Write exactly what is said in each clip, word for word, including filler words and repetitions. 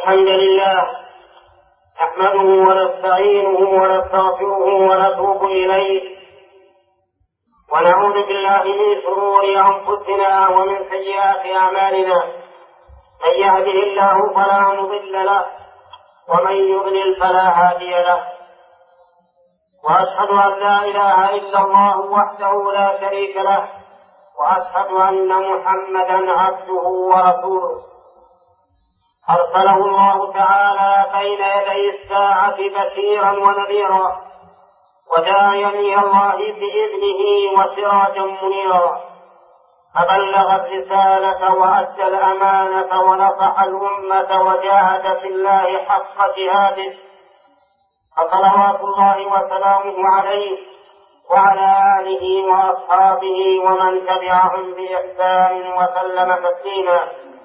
الحمد لله نحمده ونستعينه ونستغفره ونتوب إليه ونعوذ بالله من شرور أنفسنا ومن سيئات أعمالنا. من يهده الله فلا مضل له ومن يضلل فلا هادي له، وأشهد أن لا إله إلا الله وحده لا شريك له، وأشهد أن محمدا عبده ورسوله أرسله الله تعالى بين يدي الساعة بشيرا ونذيرا وداعيا إلى الله بإذنه وسراجا منيرا، فبلغ الرسالة وأدى الأمانة ونصح الأمة وجاهد في الله حق جهاده، فصلوات الله وسلامه عليه وعلى آله وأصحابه ومن تبعهم بإحسان وسلم تسليما.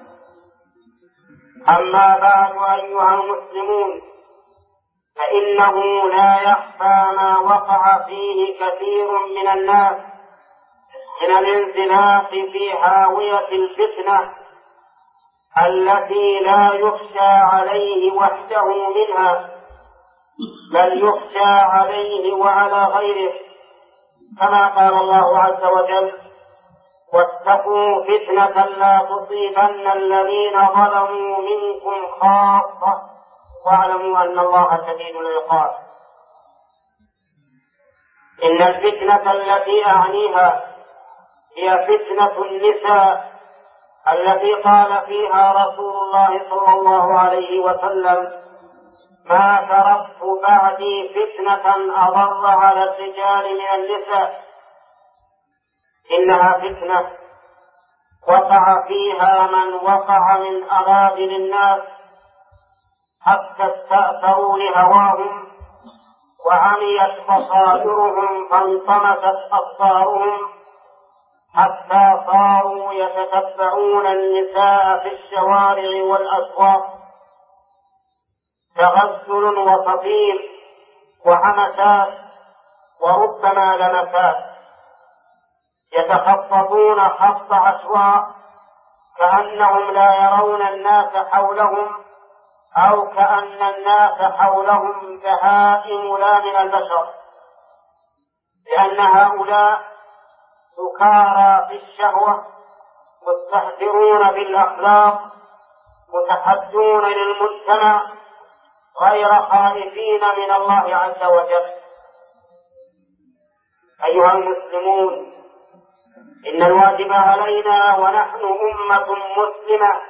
أما بعد أيها المسلمون، فإنه لا يخفى ما وقع فيه كثير من الناس من الانزلاق في هاوية الفتنة التي لا يخشى عليه وحده منها، بل يخشى عليه وعلى غيره، كما قال الله عز وجل: واتقوا فتنة لا تصيبن الذين ظلموا منكم خاصة واعلموا أن الله شديد العقاب. إن الفتنة التي أعنيها هي فتنة النساء التي قال فيها رسول الله صلى الله عليه وسلم: ما تركت بعدي فتنة أضر على الرجال من النساء. إنها فتنة وقع فيها من وقع من أراذل الناس حتى استأثروا لهواهم وعميت بصائرهم فانطمست أبصارهم حتى صاروا يتتبعون النساء في الشوارع والأسواق، تغسل وصفير وحمسات وربما لمسات، يتخططون خط عشواء كأنهم لا يرون الناس حولهم، أو كأن الناس حولهم بهائم لا من البشر، لأن هؤلاء سكارى في الشهوة مستهترون بالأخلاق متحدون للمجتمع غير خائفين من الله عز وجل. أيها المسلمون، إن الواجب علينا ونحن أمة مسلمة،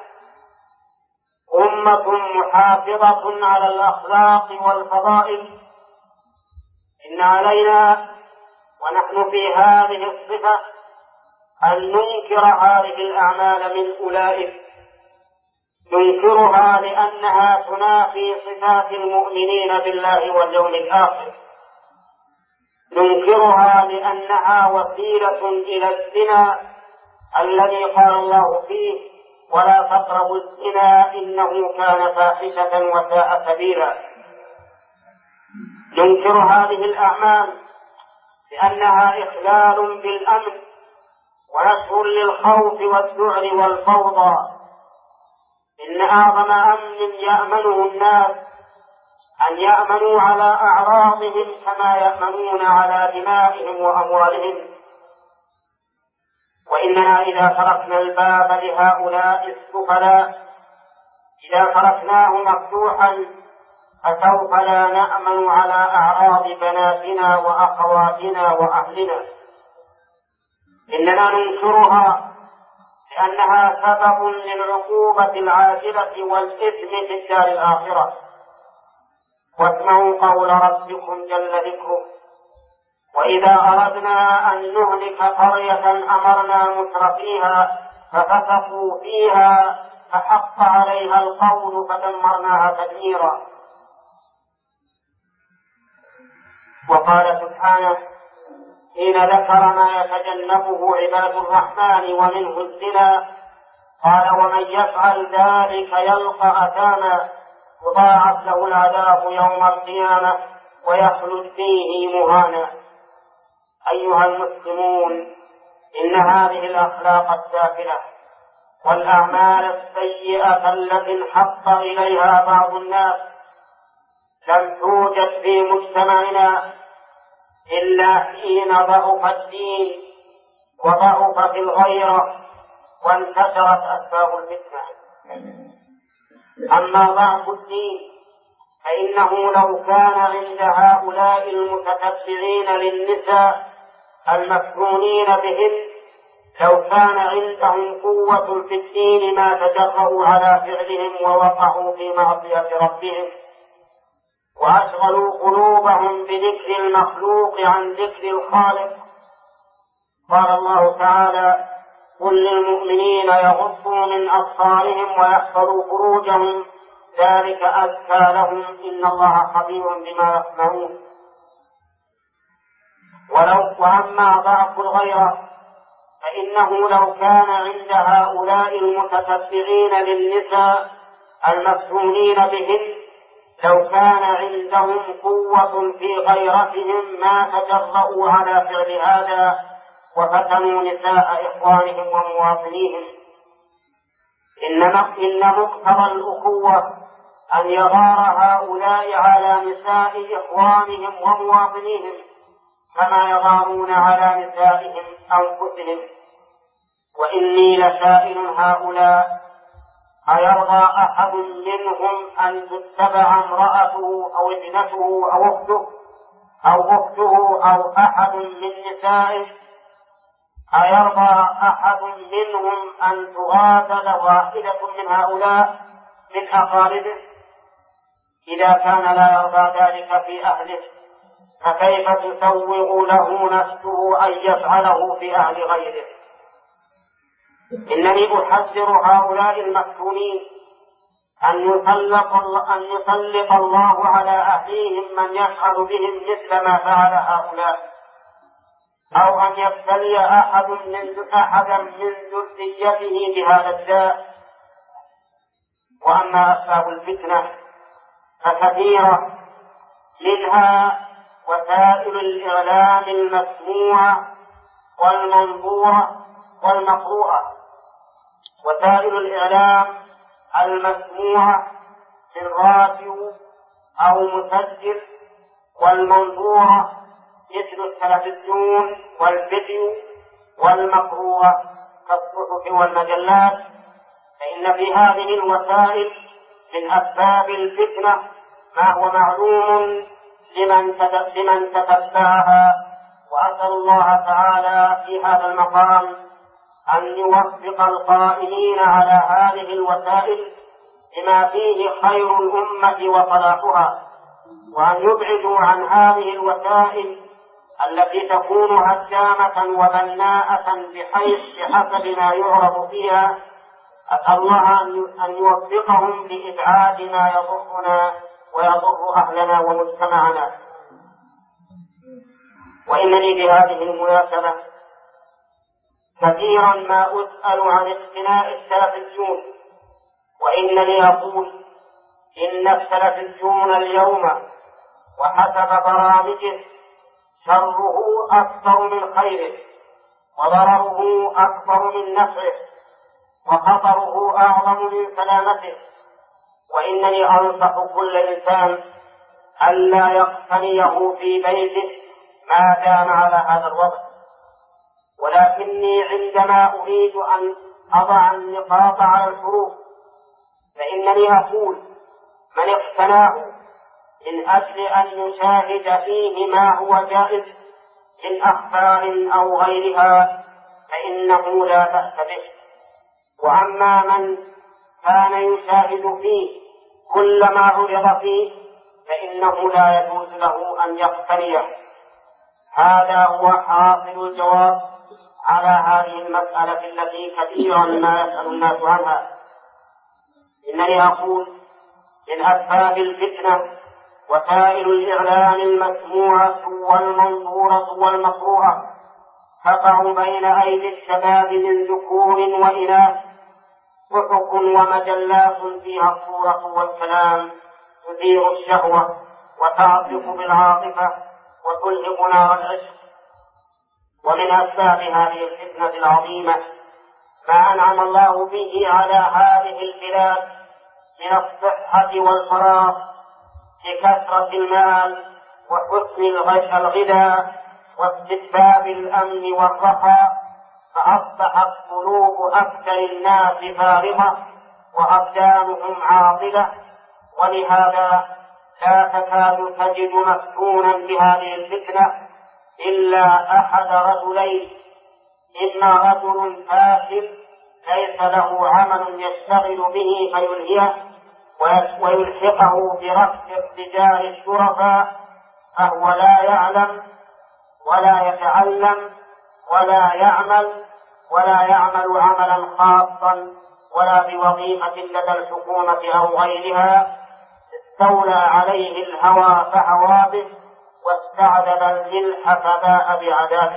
أمة محافظة على الأخلاق والفضائل، إن علينا ونحن في هذه الصفة أن ننكر هذه الأعمال من أولئك، ننكرها لأنها تنافي صفات المؤمنين بالله واليوم الآخر، ننكرها لأنها وسيلة إلى الزنا الذي قال الله فيه: ولا تقربوا الزنا إنه كان فاحشة وساء سبيلا. ننكر هذه الأعمال لأنها إخلال بالأمن ونشر للخوف والذعر والفوضى. إن أعظم أمن يأمنه الناس أن يأمنوا على أعراضهم كما يأمنون على دمائهم وأموالهم. وإننا إذا تركنا الباب لهؤلاء السفلاء، إذا تركناه مفتوحا، فسوف لا نأمن على أعراض بناتنا وأخواتنا وأهلنا. إننا ننكرها لأنها سبب للعقوبة العاجلة والإثم في الدار الآخرة. واسمعوا قول ربكم جل ذكره: وإذا أردنا أن نهلك قرية أمرنا مترفيها ففسقوا فيها فحق عليها القول فدمرناها تدميرا. وقال سبحانه حين ذكر ما يتجنبه عباد الرحمن ومنه الزنا: قال ومن يفعل ذلك يلقى أثاما يضاعف له العذاب يوم القيامة ويخلد فيه مهانا. أيها المسلمون، إن هذه الأخلاق السافلة والأعمال السيئة التي انحط إليها بعض الناس لم توجد في مجتمعنا إلا حين ضعف الدين وضعفت الغيرة وانتشرت أسباب الفتنة. أما ضعف الدين فإنه لو كان عند هؤلاء المتتبعين للنساء المفتونين بهن لو كان عندهم قوة في الدين ما تجرؤوا على فعلهم ووقعوا في معصية ربهم وأشغلوا قلوبهم بذكر المخلوق عن ذكر الخالق. قال الله تعالى: قل للمؤمنين يغضوا من أبصارهم ويحفظوا فروجهم ذلك أزكى لهم إن الله خبير بما يصنعون. ولو وأما ضعف الغيرة فإنه لو كان عند هؤلاء المتتبعين للنساء المفتونين بهن لو كان عندهم قوة في غيرتهم ما تجرؤوا على فعل هذا وفتنوا نساء إخوانهم ومواطنيهم. إنما إن مقتضى الأخوة أن يغار هؤلاء على نساء إخوانهم ومواطنيهم كما يغارون على نسائهم أنفسهم. وإني لسائل هؤلاء: أيرضى أحد منهم أن تتبع امرأته أو ابنته أو أخته أو أخته أو أحد من نسائه؟ أيرضى أحد منهم أن تغادر واحدة من هؤلاء من أقاربه؟ إذا كان لا يرضى ذلك في أهله فكيف تسوغ له نفسه أن يفعله في أهل غيره؟ إنني أحذر هؤلاء المفتونين أن يسلط أن يسلط الله على أهليهم من يفعل بهم مثل ما فعل هؤلاء، أو أن يبتلي أحد من أحدا من ذريته بهذا الداء. وأما أسباب الفتنة فكثيرة، منها وسائل الإعلام المسموعة والمنظورة والمقروءة. وسائل الإعلام المسموعة من راديو أو مسجل، والمنظورة مثل التلفزيون والفيديو، والمقروءة كالصحف والمجلات. فإن في هذه الوسائل من أسباب الفتنة ما هو معلوم لمن لمن تتبعها. وأسأل الله تعالى في هذا المقام أن يوفق القائمين على هذه الوسائل لما فيه خير الأمة وصلاحها، وأن يبعدوا عن هذه الوسائل التي تكون هدامة وبناءة بحيث بحسب ما يعرض فيها. أسأل الله أن يوفقهم لإبعاد ما يضرنا ويضر أهلنا ومجتمعنا. وإنني بهذه المناسبة كثيرا ما أسأل عن اقتناء التلفزيون، وإنني أقول إن التلفزيون اليوم وحسب برامجه شره أكثر من خيره، وضرره أكبر من نفعه، وخطره أعظم من سلامته. وإنني أنصح كل إنسان ألا يقتنيه في بيته ما دام على هذا الوضع. ولكني عندما أريد أن أضع النقاط على الحروف فإنني أقول: من اقتناه من أجل أن يشاهد فيه ما هو جائز من أخبار أو غيرها فإنه لا بأس به. وأما من كان يشاهد فيه كل ما عرض فيه فإنه لا يجوز له أن يقتنيه. هذا هو حاصل الجواب على هذه المسألة التي كثيرا ما يسأل الناس عنها. إنني أقول: من أسباب الفتنة وسائل الإعلام المسموعة والمنظورة والمقروءة تقع بين أيدي الشباب من ذكور وإناث صحف ومجلات فيها الصورة والكلام تثير الشهوة وتعطف بالعاطفة وتلهب نار العشق. ومن أسباب هذه الفتنة العظيمة ما أنعم الله به على هذه البلاد من الصحة والفراغ بكثرة المال وحسن الغذاء واستتباب الأمن والرخاء، فأصبحت قلوب أكثر الناس فارغة وأبدانهم عاطلة، ولهذا لا تكاد تجد مفتونا بهذه الفتنة إلا أحد رجلين: إما رجل فاسد ليس له عمل يشتغل به فيلهيه ويلحقه برفع الرجال الشرفاء، فهو لا يعلم ولا يتعلم ولا يعمل ولا يعمل عملا خاصا ولا بوظيفة لدى الحكومة أو غيرها، استولى عليه الهوى فهوى به، واستعذب الملح فباء بعذابه.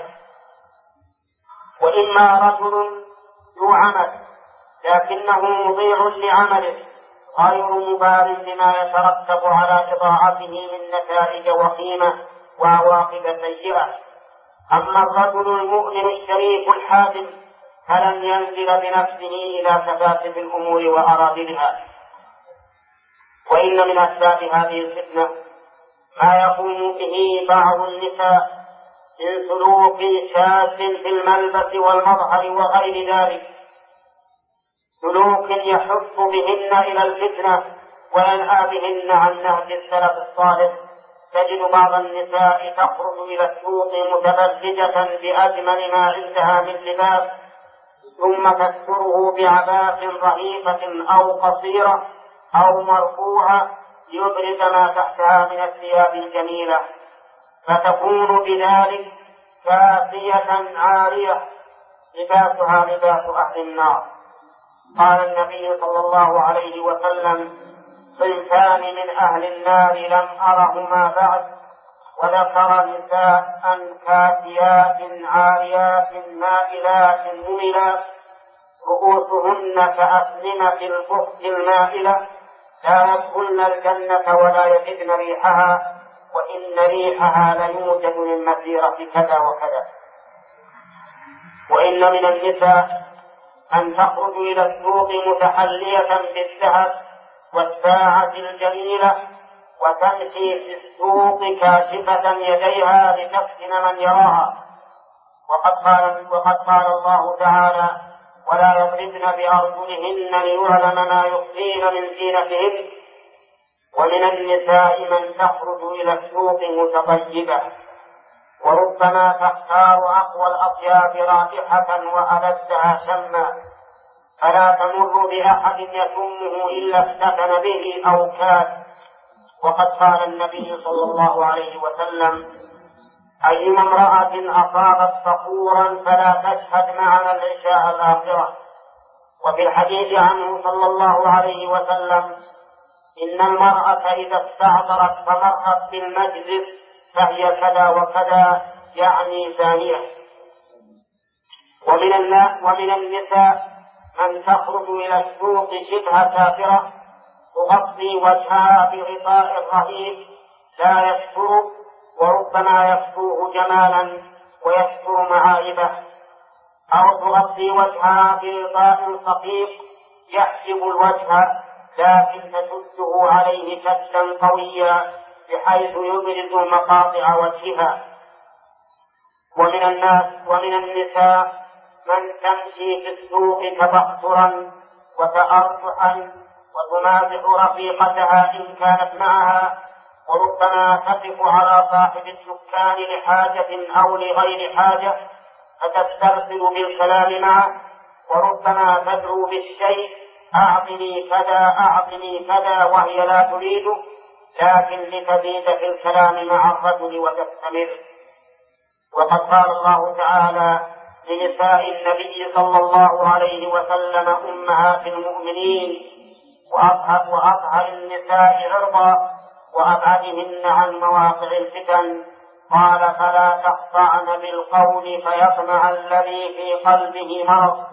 وإما رجل ذو عمل لكنه مضيع لعمله غير مبال بما يترتب على إضاعته من نتائج وخيمة وعواقب سيئة. أما الرجل المؤمن الشريف الحازم فلن ينزل بنفسه إلى تفاسد الأمور وأراذلها. وإن من أسباب هذه الفتنة ما يقوم به بعض النساء من سلوك شاذ في الملبس والمظهر وغير ذلك، سلوك يحث بهن إلى الفتنة وينهى بهن عن نهج السلف الصالح. تجد بعض النساء تخرج إلى السوق متبرجة بأجمل ما عندها من لباس، ثم تستره بعباءة رهيفة أو قصيرة أو مرفوعة يبرز ما تحتها من الثياب الجميلة، فتكون بذلك كافية عارية لباسها لباس أهل النار. قال النبي صلى الله عليه وسلم: صنفان من أهل النار لم أرهما بعد، وذكر نساء كاسيات عاريات مائلات مميلات رؤوسهن كأسنمة البخت المائلة، لا يدخلن الجنة ولا يجدن ريحها، وإن ريحها ليوجد من مسيرة كذا وكذا. وإن من النساء أن تخرج إلى السوق متحلية بالذهب والساعة الجميلة وتمشي في السوق كاشفة يديها لتفتن من يراها. وقد قال, وقد قال الله تعالى: ولا يضربن بأرجلهن ليعلم ما يخفين من زينتهن. ومن النساء من تخرج إلى السوق متطيبة وربما تختار أقوى الأطياب رائحة وألذها شما، فلا تمر بأحد يشمه إلا افتتن به أو كاد. وقد قال النبي صلى الله عليه وسلم: أيما امرأة أصابت صقورا فلا تشهد معنا العشاء الآخرة. وفي الحديث عنه صلى الله عليه وسلم: إن المرأة إذا استعطرت فمرت بالمجلس فهي كذا وكذا، يعني ثانية. ومن الناس ومن النساء من تخرج إلى السوق شبه كافرة تغطي وجهها بغطاء رهيب لا يستر، وربما يكسوه جمالا ويستر معايبه، أو تغطي وجهها بغطاء خفيف يحجب الوجه لكن تشده عليه شدا قويا بحيث يبرز مقاطع وجهها. ومن الناس ومن النساء من تمشي في السوق تبخترا وتأرجحا وتمازح رفيقتها إن كانت معها، وربما تقف على صاحب الدكان لحاجة أو لغير حاجة فتسترسل بالكلام معه، وربما تدعو بالشيء: أعطني كذا أعطني كذا، وهي لا تريد، لكن لتزيد في الكلام مع الرجل وتستمر. وقد قال الله تعالى لنساء النبي صلى الله عليه وسلم: أمهات المؤمنين وأطهر النساء عرضا وأبعدهن عن مواقع الفتن. قال: فلا تخضعن بالقول فيطمع الذي في قلبه مرض.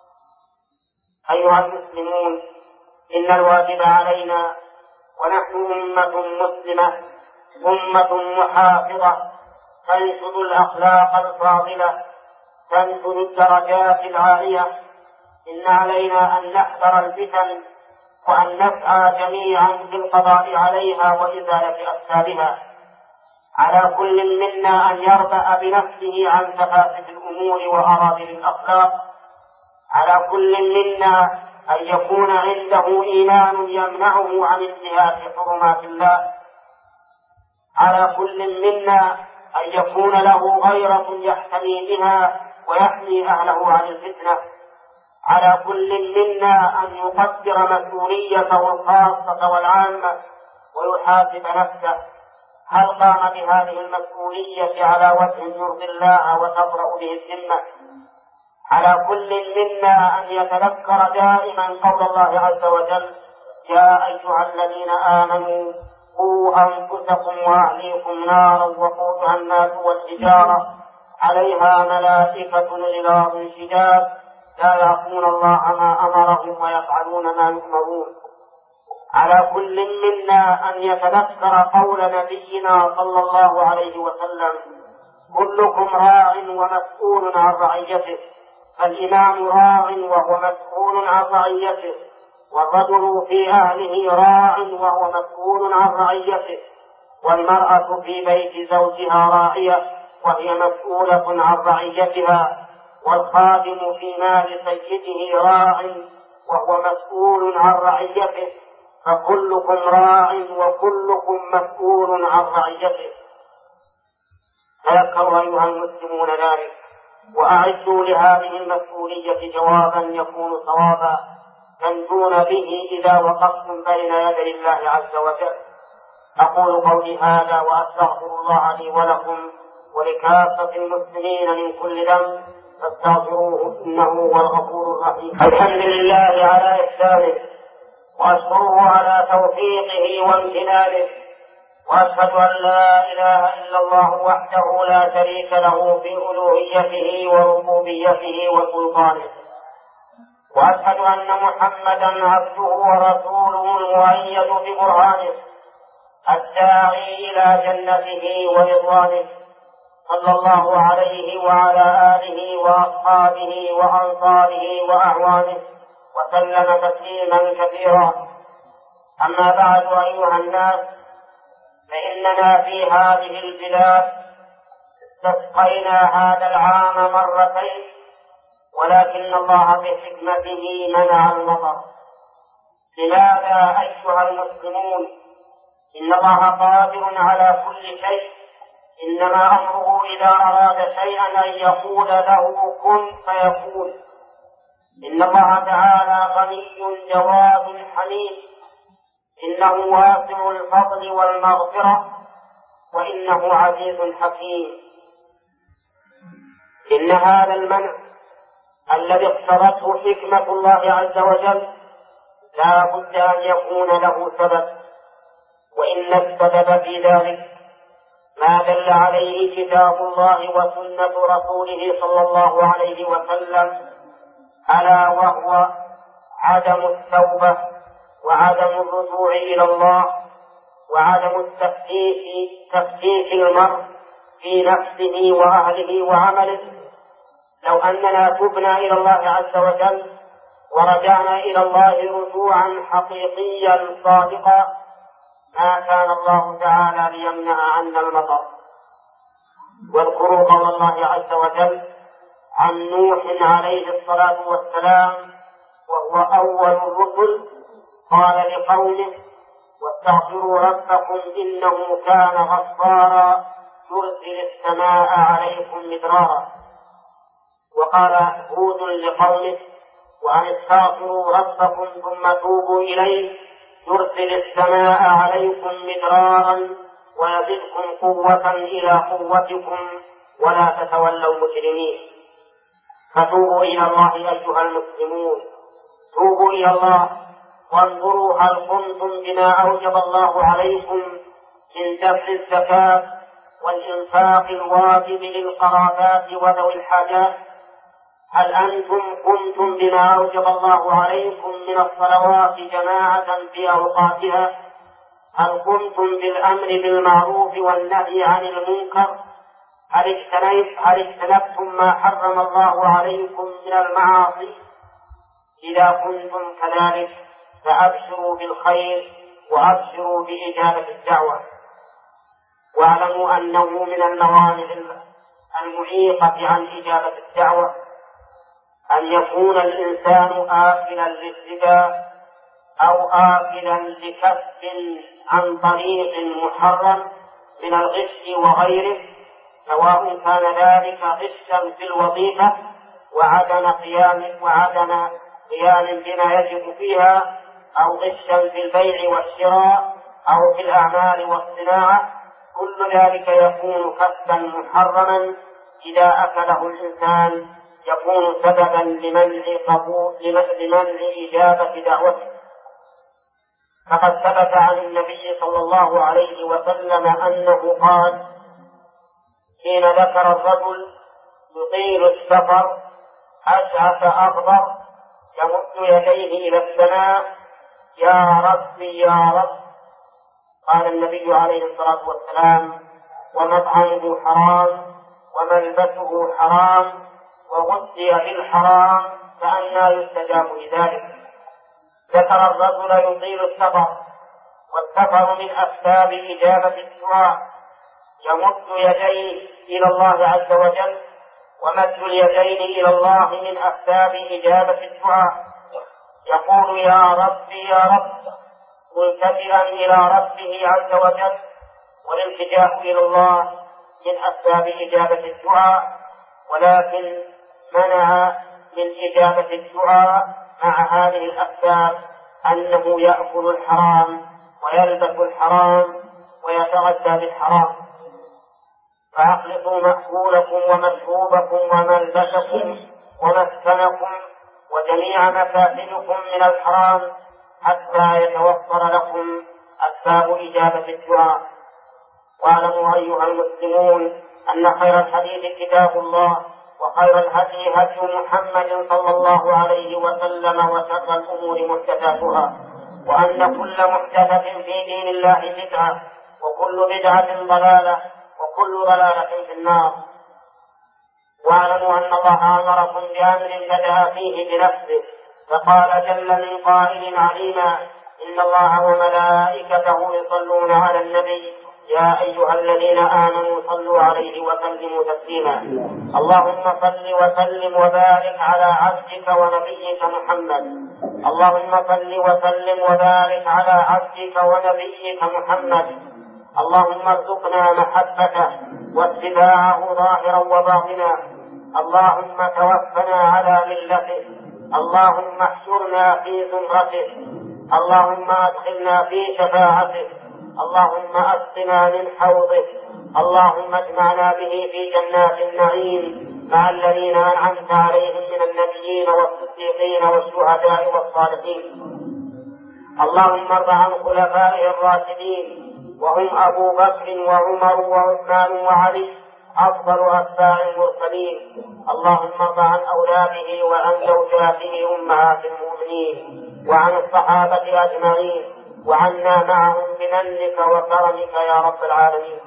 أيها المسلمون، إن الواجب علينا ونحن أمة مسلمة أمة محافظة تنشد الأخلاق الفاضلة، تنشد الدرجات العالية، إن علينا أن نحذر الفتن وأن نسعى جميعا في القضاء عليها وإزالة أسبابها. على كل منا أن يربأ بنفسه عن سفاسف الأمور وأراذل الأخلاق. على كل منا أن يكون عنده إيمان يمنعه عن انتهاك حرمات الله. على كل منا أن يكون له غيرة يحتمي بها ويحمي أهله عن الفتنة. على كل منا أن يقدر مسؤوليته الخاصة والعامة ويحاسب نفسه، هل قام بهذه المسؤولية على وجه يرضي الله وتبرأ به الذمة؟ على كل منا أن يتذكر دائما قول الله عز وجل: يا أيها الذين آمنوا قوا أنفسكم وأهليكم نارا وقودها الناس والحجارة عليها ملائكة غلاظ شداد لا يعصون الله ما أمرهم ويفعلون ما يؤمرون. على كل منا أن يتذكر قول نبينا صلى الله عليه وسلم: كلكم راع ومسؤول عن رعيته، فالإمام راع وهو مسؤول عن رعيته، والرجل في أهله راع وهو مسؤول عن رعيته، والمرأة في بيت زوجها راعية وهي مسؤولة عن رعيتها، والخادم في مال سيده راع وهو مسؤول عن رعيته، فكلكم راع وكلكم مسؤول عن رعيته. تذكروا أيها المسلمون ذلك، وأعدوا لهذه المسؤولية جوابا يكون صوابا تنجون به إذا وقفتم بين يدي الله عز وجل. أقول قولي هذا وأستغفر الله لي ولكم ولكافة المسلمين من كل ذنب فاستغفروه إنه هو الغفور الرحيم. الحمد لله على إحسانه، وأشكره على توفيقه وامتنانه، وأشهد أن لا إله إلا الله وحده لا شريك له في ألوهيته وربوبيته وسلطانه، وأشهد أن محمدا عبده ورسوله المؤيد ببرهانه الداعي إلى جنته ورضوانه، صلى الله عليه وعلى آله وأصحابه وأنصاره وأعوانه وسلم تسليما كثيرا. أما بعد أيها الناس، فإننا في هذه البلاد استسقينا هذا العام مرتين، ولكن الله بحكمته منع المطر. لماذا أيها المسلمون؟ إن الله قادر على كل شيء، إنما أمره إذا أراد شيئا أن يقول له كن فيكون. إن الله تعالى غني جواد حليم، إنه واسع الفضل والمغفرة، وإنه عزيز حكيم. إن هذا المنع الذي اقتضته حكمة الله عز وجل لا بد أن يكون له سبب، وإن السبب في ذلك ما دل عليه كتاب الله وسنة رسوله صلى الله عليه وسلم، ألا وهو عدم التوبة وعدم الرجوع إلى الله وعدم التفتيش تفتيش المرء في نفسه وأهله وعمله. لو أننا تبنا إلى الله عز وجل ورجعنا إلى الله رجوعا حقيقيا صادقا ما كان الله تعالى ليمنع عنا المطر. واذكروا قول الله عز وجل عن نوح عليه الصلاة والسلام وهو أول الرسل، قال لقومه: واستغفروا ربكم إنه كان غفارا يرسل السماء عليكم مدرارا. وقال هود لقومه: وأن استغفروا ربكم ثم توبوا إليه يرسل السماء عليكم مدرارا ويزدكم قوة إلى قوتكم ولا تتولوا مجرمين. فتوبوا إلى الله أيها المسلمون، توبوا إلى الله وانظروا هل قمتم بما أوجب الله عليكم من دفع الزكاة والإنفاق الواجب للقرابات وذوي الحاجات؟ هل أنتم قمتم بما أوجب الله عليكم من الصلوات جماعة في أوقاتها؟ هل قمتم بالأمر بالمعروف والنهي عن المنكر؟ هل اجتنبتم ما حرم الله عليكم من المعاصي؟ إذا كنتم كذلك فأبشروا بالخير وأبشروا بإجابة الدعوة. واعلموا أنه من الموانع المعيقة عن إجابة الدعوة أن يكون الإنسان آكلا للربا أو آكلا لكسب عن طريق محرم من الغش وغيره، سواء كان ذلك غشا في الوظيفة وعدم قيام وعدم قيام بما يجب فيها، أو غشا في البيع والشراء أو في الأعمال والصناعة. كل ذلك يكون كسبا محرما إذا أكله الإنسان يكون سببا لمنع قبول لمنع إجابة دعوته. فقد ثبت عن النبي صلى الله عليه وسلم أنه قال حين ذكر الرجل يطيل السفر أشعث أغبر يمد يديه إلى السماء يا ربي يا رب، قال النبي عليه الصلاة والسلام ومطعمه حرام وملبسه حرام وغذي بالحرام فأنى يستجاب لذلك. ذكر الرجل يطيل السفر، والسفر من أسباب إجابة الدعاء، يمد يديه إلى الله عز وجل، ومد اليدين إلى الله من أسباب إجابة الدعاء. يقول يا ربي يا رب ملتجئا إلى ربه عز وجل، والالتجاء إلى الله من أسباب إجابة الدعاء، ولكن منع من إجابة الدعاء مع هذه الأسباب أنه يأكل الحرام ويلبس الحرام ويتغذى بالحرام. فأخلصوا مأكولكم ومشروبكم وملبسكم ومسكنكم وجميع مفاسدكم من الحرام حتى يتوفر لكم أسباب إجابة الدعاء. واعلموا أيها المسلمون أن خير الحديث كتاب الله، وخير الهدي هدي محمد صلى الله عليه وسلم، وشر الأمور محدثاتها، وأن كل محدثة في دين الله بدعة، وكل بدعة ضلالة، وكل ضلالة في النار. واعلموا أن الله أمركم بأمر بدأ فيه بنفسه، فقال جل من قائل عليما إن الله وملائكته يصلون على النبي يا أيها الذين آمنوا صلوا عليه وسلموا تسليما. اللهم صل وسلم وبارك على عبدك ونبيك محمد. اللهم صل وسلم وبارك على عبدك ونبيك محمد. اللهم ارزقنا محبته واتباعه ظاهرا وباطنا. اللهم توفنا على ملته. اللهم احشرنا في زمرته. اللهم ادخلنا في شفاعته. اللهم اسقنا من حوضه. اللهم اجمعنا به في جنات النعيم مع الذين انعمت عليهم من النبيين والصديقين والشهداء والصالحين. اللهم ارض عن خلفائه الراشدين وهم ابو بكر وعمر وعثمان وعلي افضل اتباع المرسلين. اللهم ارض عن اولاده وعن زوجاته امهات المؤمنين وعن الصحابه اجمعين، وعنا معهم بمنك وكرمك يا رب العالمين.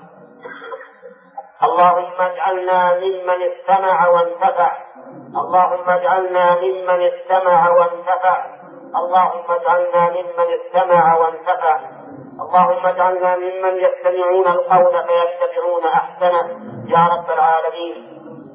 اللهم اجعلنا ممن استمع وانتفع. اللهم اجعلنا ممن استمع وانتفع. اللهم اجعلنا ممن استمع وانتفع. اللهم اجعلنا ممن يستمعون القول فيتبعون احسنه يا رب العالمين.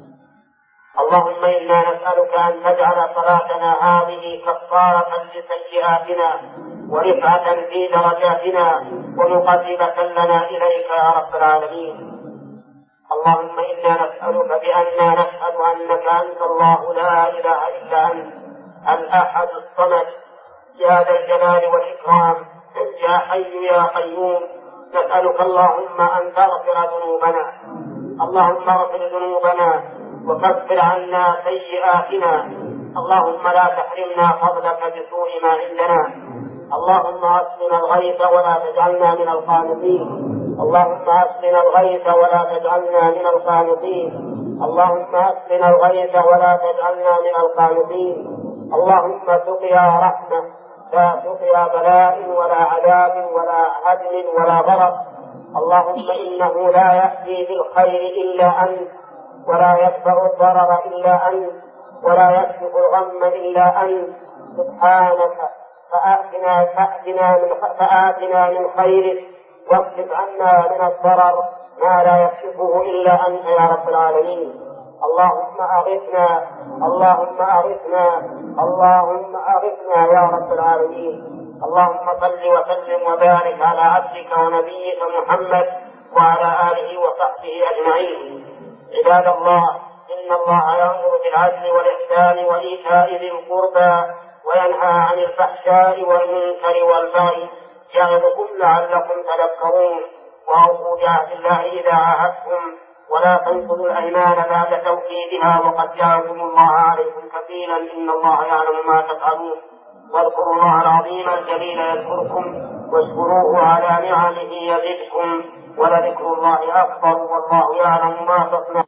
اللهم انا نسالك ان تجعل صلاتنا هذه كفاره لسيئاتنا ورفعه في درجاتنا ومقربه لنا اليك يا رب العالمين. اللهم انا نسالك باننا نشهد انك انت الله لا اله الا انت الاحد الصمد يا ذا الجلال والاكرام يا حي يا قيوم. نسالك اللهم ان تغفر ذنوبنا. اللهم اغفر ذنوبنا وكفر عنا سيئاتنا. اللهم لا تحرمنا فضلك بسوء ما عندنا. اللهم اسقنا الغيث ولا تجعلنا من القانطين. اللهم اسقنا الغيث ولا تجعلنا من القانطين. اللهم اسقنا الغيث ولا تجعلنا من القانطين. اللهم سقيا رحمه لا سقيا بلاء ولا عذاب ولا هدم ولا ضرر. اللهم انه لا ياتي بالخير الا انت، ولا يدفع الضرر الا انت، ولا يكشف الغم الا انت. سبحانك فآتنا فآتنا من فآتنا من خيرك واكشف عنا من الضرر ما لا يكشفه إلا أنت يا رب العالمين. اللهم أغثنا اللهم أغثنا اللهم أغثنا يا رب العالمين. اللهم صل وسلم وبارك على عبدك ونبيك محمد وعلى آله وصحبه أجمعين. عباد الله، إن الله يأمر بالعدل والإحسان وإيتاء ذي القربى وينهى عن الفحشاء والمنكر والبغي يعظكم لعلكم تذكرون. وأوفوا بعهد الله إذا عاهدتم ولا تنقضوا الأيمان بعد توكيدها وقد جعلتم الله عليكم كفيلا إن الله يعلم ما تفعلون. واذكروا الله العظيم الجليل يذكركم واشكروه على نعمه يزدكم ولذكر الله أكبر والله يعلم ما تصنعون.